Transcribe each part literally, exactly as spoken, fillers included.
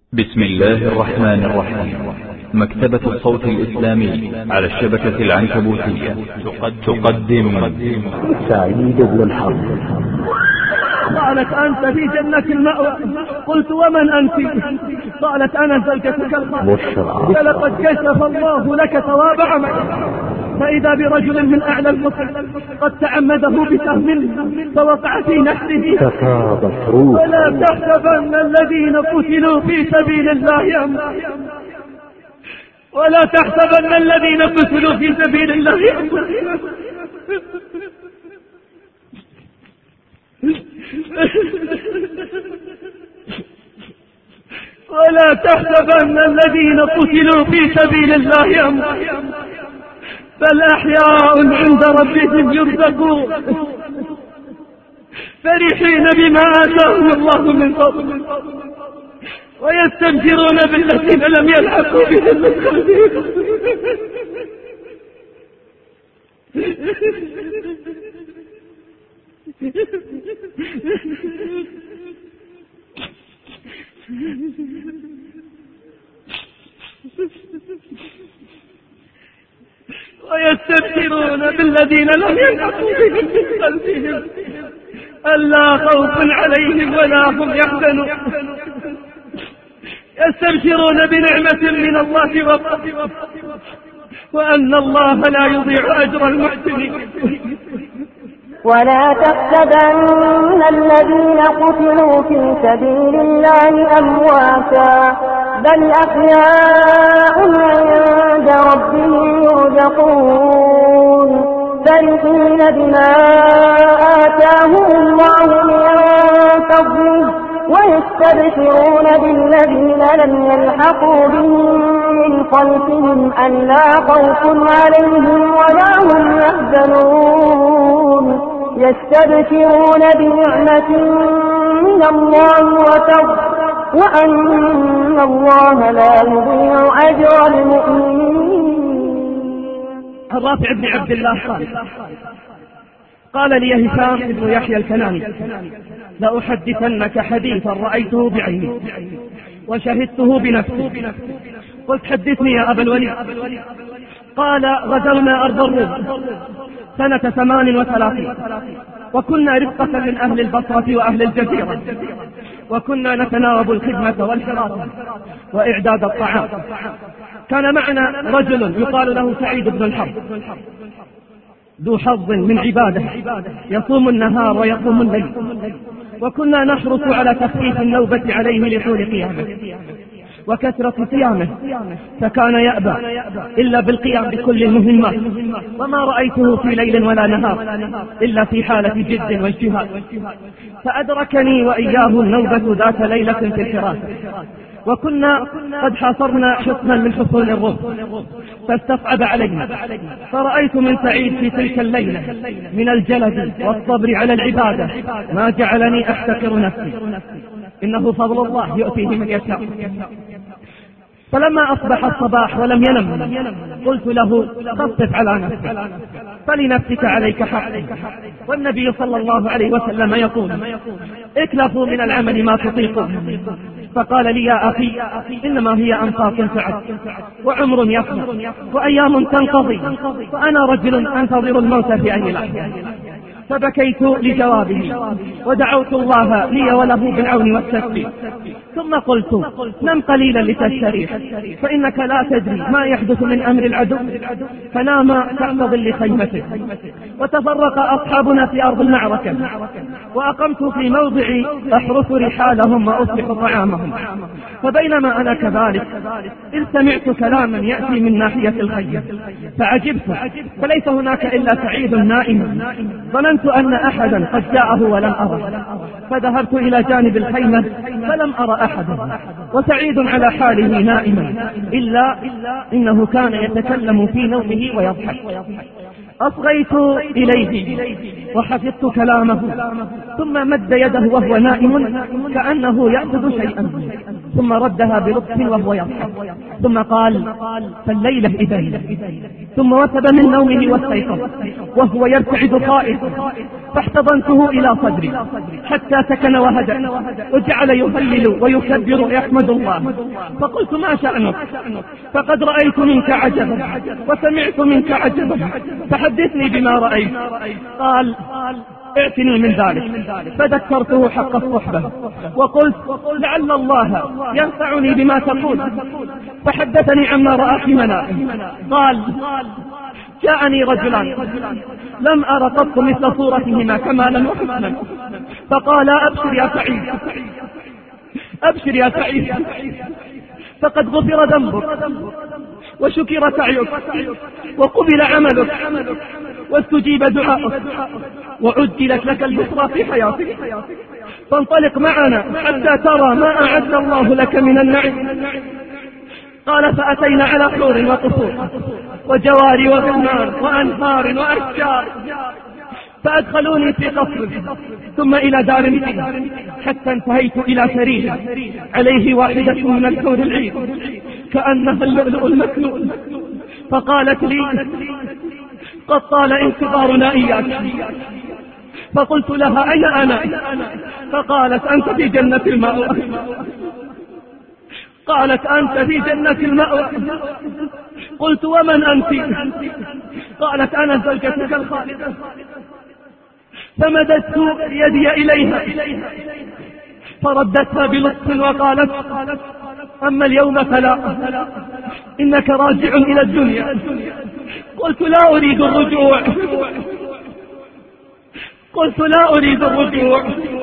بسم الله الرحمن الرحيم. مكتبة الصوت الإسلامي على الشبكة العنكبوتية تقدم سعيد بن الحظ. قالت أنت في جنة المأوى. قلت ومن أنت؟ قالت أنا زوجتك الخاطئة. فلقد كشف الله لك ثواب عملك. فإذا برجل من أعلى الكفر قد تعمده بسهم فوقع في نحره ففاضت روحه. ولا تحسبن الذين قتلوا في سبيل الله أموات ولا تحسبن الذين قتلوا في سبيل الله أموات ولا تحسبن الذين قتلوا في سبيل الله أموات بل أحياء عند ربهم يرزقون فرحين بما آتاهم الله من فضله ويستبشرون بالذين لم يلحقوا بهم من خلفهم ويستبشرون بالذين لم يلحقوا بهم من خلفهم ألا خوف عليهم ولا هم يحزنون يستبشرون بنعمة من الله وفضل وأن الله لا يضيع أجر المحسنين. ولا تحسبن الذين قتلوا في سبيل الله أمواتا بل أحياء عند ربهم يرزقون فرحين بما آتاهم الله من فضله ويستبشرون بالذين لم يلحقوا بهم من خلفهم ألا خوف عليهم ولا هم يحزنون يستبشرون بنعمة من الله وفضل وأن الله لا يضيع أجر المؤمنين. الرافع بن عبد الله قال قال لي هشام بن يحيى الكناني لأحدثنك حديثا رأيته بعيني وشهدته بنفسي. قلت حدثني يا أبا الوليد. قال غزونا أرض الروم سنة ثمان وثلاثين وكنا رفقة من أهل البصرة وأهل الجزيرة وكنا نتناوب الخدمة والحراسة وإعداد الطعام. كان معنا رجل يقال له سعيد بن الحظ ذو حظ من عباده يصوم النهار ويقوم الليل وكنا نحرص على تخفيف النوبة عليه لطول قيامه وكثرة صيامه فكان يأبى إلا بالقيام بكل المهمات وما رأيته في ليل ولا نهار إلا في حالة جد واجتهاد. فأدركني وإياه النوبة ذات ليلة في الحراسة وكنا قد حاصرنا حصنا من حصون الروم فاستصعب علينا فرأيت من سعيد في تلك الليلة من الجلد والصبر على العبادة ما جعلني أحتقر نفسي. إنه فضل الله يؤتيه من يشاء. فلما أصبح الصباح ولم ينم قلت له خفف على نفسك فلنفسك عليك حق والنبي صلى الله عليه وسلم يقول اكلفوا من العمل ما تطيقون. فقال لي يا أخي إنما هي أنفاس تعد وعمر يفنى وأيام تنقضي فأنا رجل أنتظر الموت في أي لحظة. فبكيت لجوابه ودعوت الله لي وله بالعون والتسديد ثم قلت نم قليلا لتستريح فإنك لا تدري ما يحدث من أمر العدو. فنام تحت ظل خيمته وتفرق أصحابنا في أرض المعركة وأقمت في موضعي أحرس رحالهم وأصلح طعامهم. فبينما أنا كذلك إذ سمعت كلاما يأتي من ناحية الخيم فعجبت فليس هناك إلا سعيد نائم. ظننت أن أحدا قد جاءه ولم أره فذهبت إلى جانب الخيمة فلم أرى أحدا وسعيد على حاله نائما إلا إنه كان يتكلم في نومه ويضحك. أصغيت إليه وحفظت كلامه ثم مد يده وهو نائم كأنه يأخذ شيئا ثم ردها بلطف وهو يضحك ثم قال فالليلة إذن ثم وثب من نومه واستيقظ وهو يرتعد خائفا، فاحتضنته إلى صدري حتى سكن وهدأ، وجعل يهلل ويكبر ويحمد الله. فقلت: ما شأنك؟ فقد رأيت منك عجبا وسمعت منك عجبا، فحدثني بما رأيت. قال: ائتني من ذلك. فذكرته حق الصحبة وقلت: لعل الله ينفعني بما تقول. فحدثني عما رأى في منامه. قال: جاءني رجلان لم أر قط مثل صورتهما كمالا وحسنا، فقال: أبشر يا سعيد، أبشر يا سعيد، فقد غفر ذنبك وشكر سعيك وقبل عملك واستجيب دعاءك وعجلت لك البشرى في حياتك، فانطلق معنا حتى ترى ما أعد الله لك من النعيم. قال: فأتينا على حور وقصور وجواري وغنار وأنهار وأشجار، فأدخلوني في قصر ثم إلى دار فيه، حتى انتهيت إلى سرير عليه واحدة من الحور العين كأنها اللؤلؤ المكنون. فقالت لي: قد طال انتظارنا إياك. فقلت لها: أين أنا؟ فقالت: أنت في جنة المأوى. قالت: أنت في جنة المأوى. قلت: ومن أنت؟ قالت: أنا زوجتك الخالدة. فمددت يدي إليها فردتها بلطف وقالت: أما اليوم فلا، إنك راجع إلى الدنيا. قلت: لا أريد الرجوع. قلت: لا أريد الرجوع.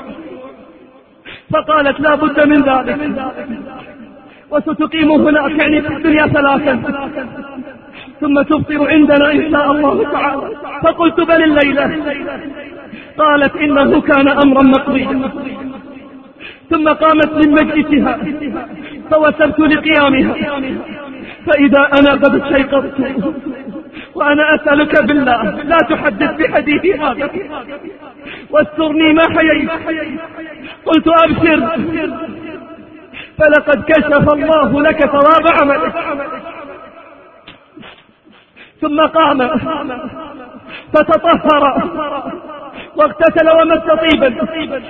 فقالت: لا بد من ذلك، وستقيم هناك يعني في الدنيا ثلاثا ثم تفطر عندنا إن شاء الله تعالى. فقلت: بل الليلة. قالت: إنه كان أمرا مقضيا. ثم قامت من مجلسها فوثبت لقيامها، فإذا أنا قد استيقظت وأنا أسألك بالله لا تحدث بحديثي هذا واسترني ما حييت. قلت: أبشر، فلقد كشف الله لك ثواب عملك. ثم قام فتطهر واغتسل ومس طيبا،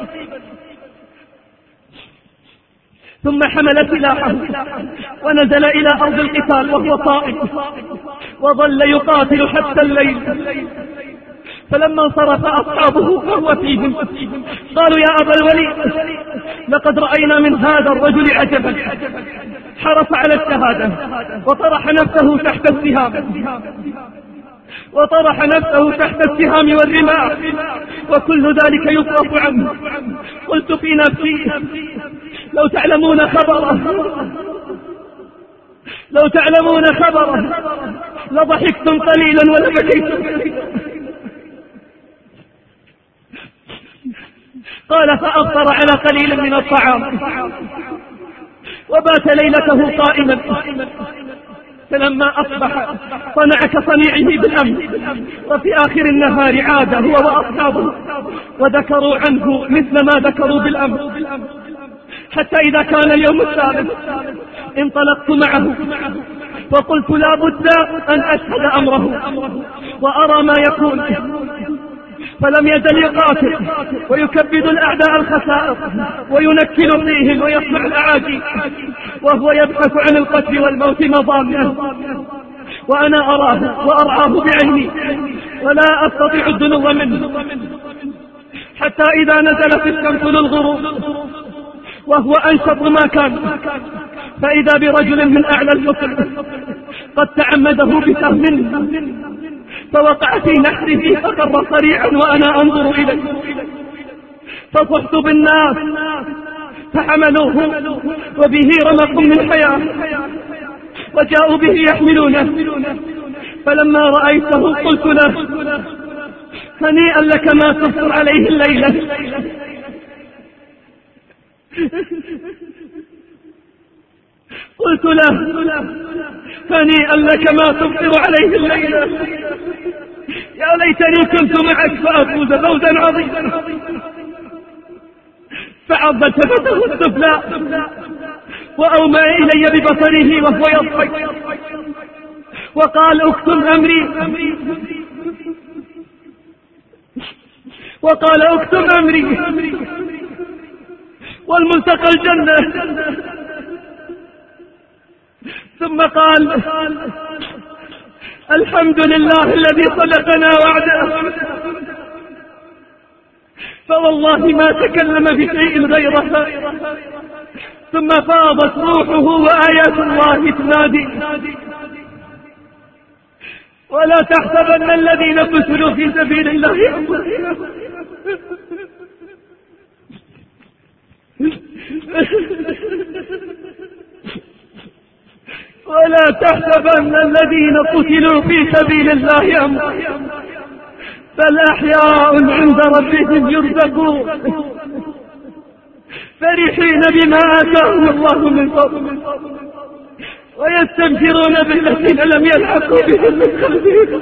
ثم حمل سلاحه ونزل إلى أرض القتال وهو صائم، وظل يقاتل حتى الليل. فلما انصرف أصحابه وهو فيهم قالوا: يا أبا الوليد، لقد رأينا من هذا الرجل عجبا، حرص على الشهادة وطرح نفسه تحت السهام وطرح نفسه تحت السهام والرماح، وكل ذلك يصرف عنه. قلت في نفسي: لو تعلمون خبره، لو تعلمون خبره لضحكتم قليلا ولبكيتم كثيرا. قال: فأفطر على قليل من الطعام وبات ليلته قائما، فلما أصبح صنع كصنيعه بالأمن، وفي آخر النهار عاد هو وأصحابه وذكروا عنه مثل ما ذكروا بالأمن، حتى إذا كان اليوم الثالث انطلقت معه فقلت: لا بد أن أشهد أمره وأرى ما يكون. فلم يزل يقاتل ويكبد الأعداء الخسائر وينكل فيهم ويصنع الأعاجيب، وهو يبحث عن القتل والموت مضامنه، وأنا أراه وأرعاه بعيني ولا أستطيع الدنو منه. حتى إذا نزلت الشمس للغروب وهو أنشط ما كان، فإذا برجل من أعلى الحصن قد تعمده بسهم فوقع في نحره فقر صريعا وأنا أنظر إليه، فصحت بالناس فحملوه وبه رمق من حياة وجاءوا به يحملونه. فلما رأيته قلت له: هنيئا لك ما تفطر عليه الليلة. قلت له: هنيئا لك ما تفطر عليه الليلة، يا ليتني كنت معك فأفوز فوزا عظيما. فعض شفته السفلى وأومى إلي ببصره وهو يضحك وقال اكتم أمري وقال اكتم أمري والملتقى الجنة. ثم قال الحمد لله الذي صدقنا وعده، فوالله ما تكلم بشيء غيرها. ثم فاضت روحه وآيات الله تنادي ولا تحسبن الذين قتلوا في سبيل الله أموات ولا تحسبن الذين قتلوا في سبيل الله أموات بل أحياء عند ربهم يرزقون فرحين بما آتاهم الله من فضله ويستبشرون بالذين لم يلحقوا بهم من خلفهم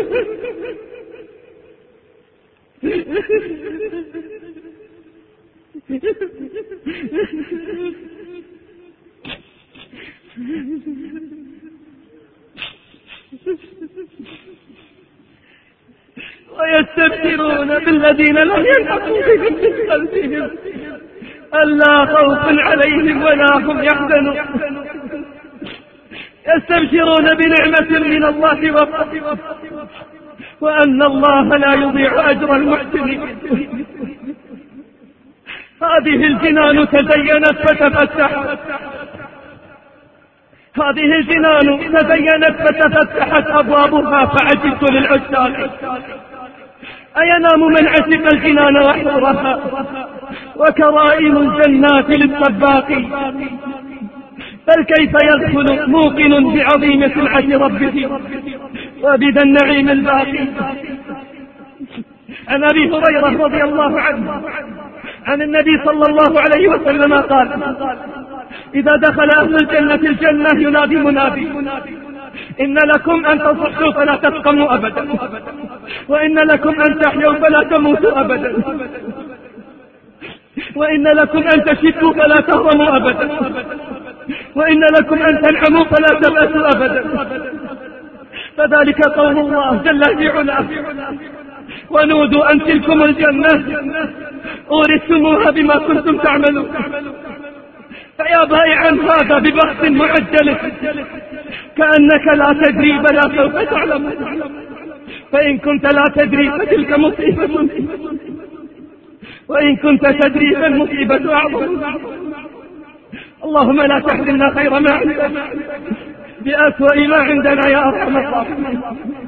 ويستبشرون بالذين لم يلحقوا بهم من خلفهم ألا خوف عليهم ولا هم يحزنون يستبشرون بنعمة من الله وفضل وأن الله لا يضيع أجر المحسنين. هذه الجنان تزينت فتفتحت هذه الجنان تزينت فتفتحت أبوابها فعجبت للعشاق أينام من عشق الجنان وحورها وكرائم الجنات للطباق بل كيف يدخل موقن بعظيم سلعة ربه وبذا النعيم الباقي. عن أبي هريرة رضي الله عنه عن النبي صلى الله عليه وسلم قال إذا دخل أهل الجنة الجنة ينادي منادي إن لكم أن تصحوا فلا تسقموا أبدا وإن لكم أن تحيوا فلا تموتوا أبدا وإن لكم أن تشفوا فلا تهرموا أبدا وإن لكم أن تنعموا فلا تبأسوا أبدا. فذلك قول الله جل في علاه ونودوا أن تلكم الجنة أورثتموها بما كنتم تعملون. فيا بائعا هذا ببحث معجل كأنك لا تدري بلا سوف تعلم فإن كنت لا تدري فتلك مصيبة وإن كنت تدري فالمصيبة أعظم. اللهم لا تحرمنا خير ما عندنا بأسوأ ما عندنا يا أرحم الراحمين.